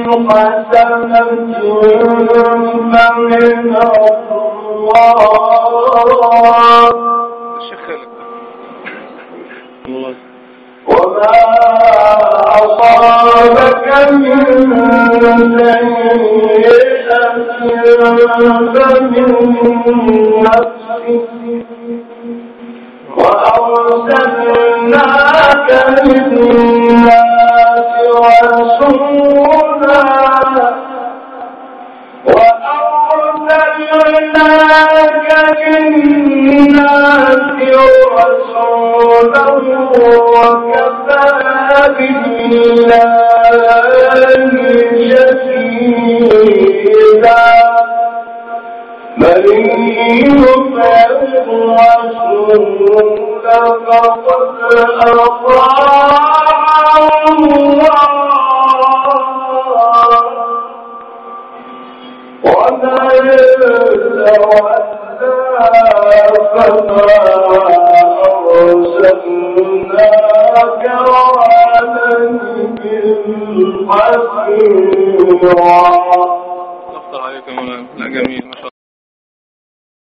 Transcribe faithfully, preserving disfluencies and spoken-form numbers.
حسنة فمن الله وما أصابك من سيئة فمن نفسك وأرسلناك للناس رسولا وأرسلناك للناس رسولا وكفى بالله شهيدا من يطع الرسول فقد أطاع الله ومن تولى فما أرسلناك عليهم حفيظا. أفضل عليكم. لا جميل ما شاء الله.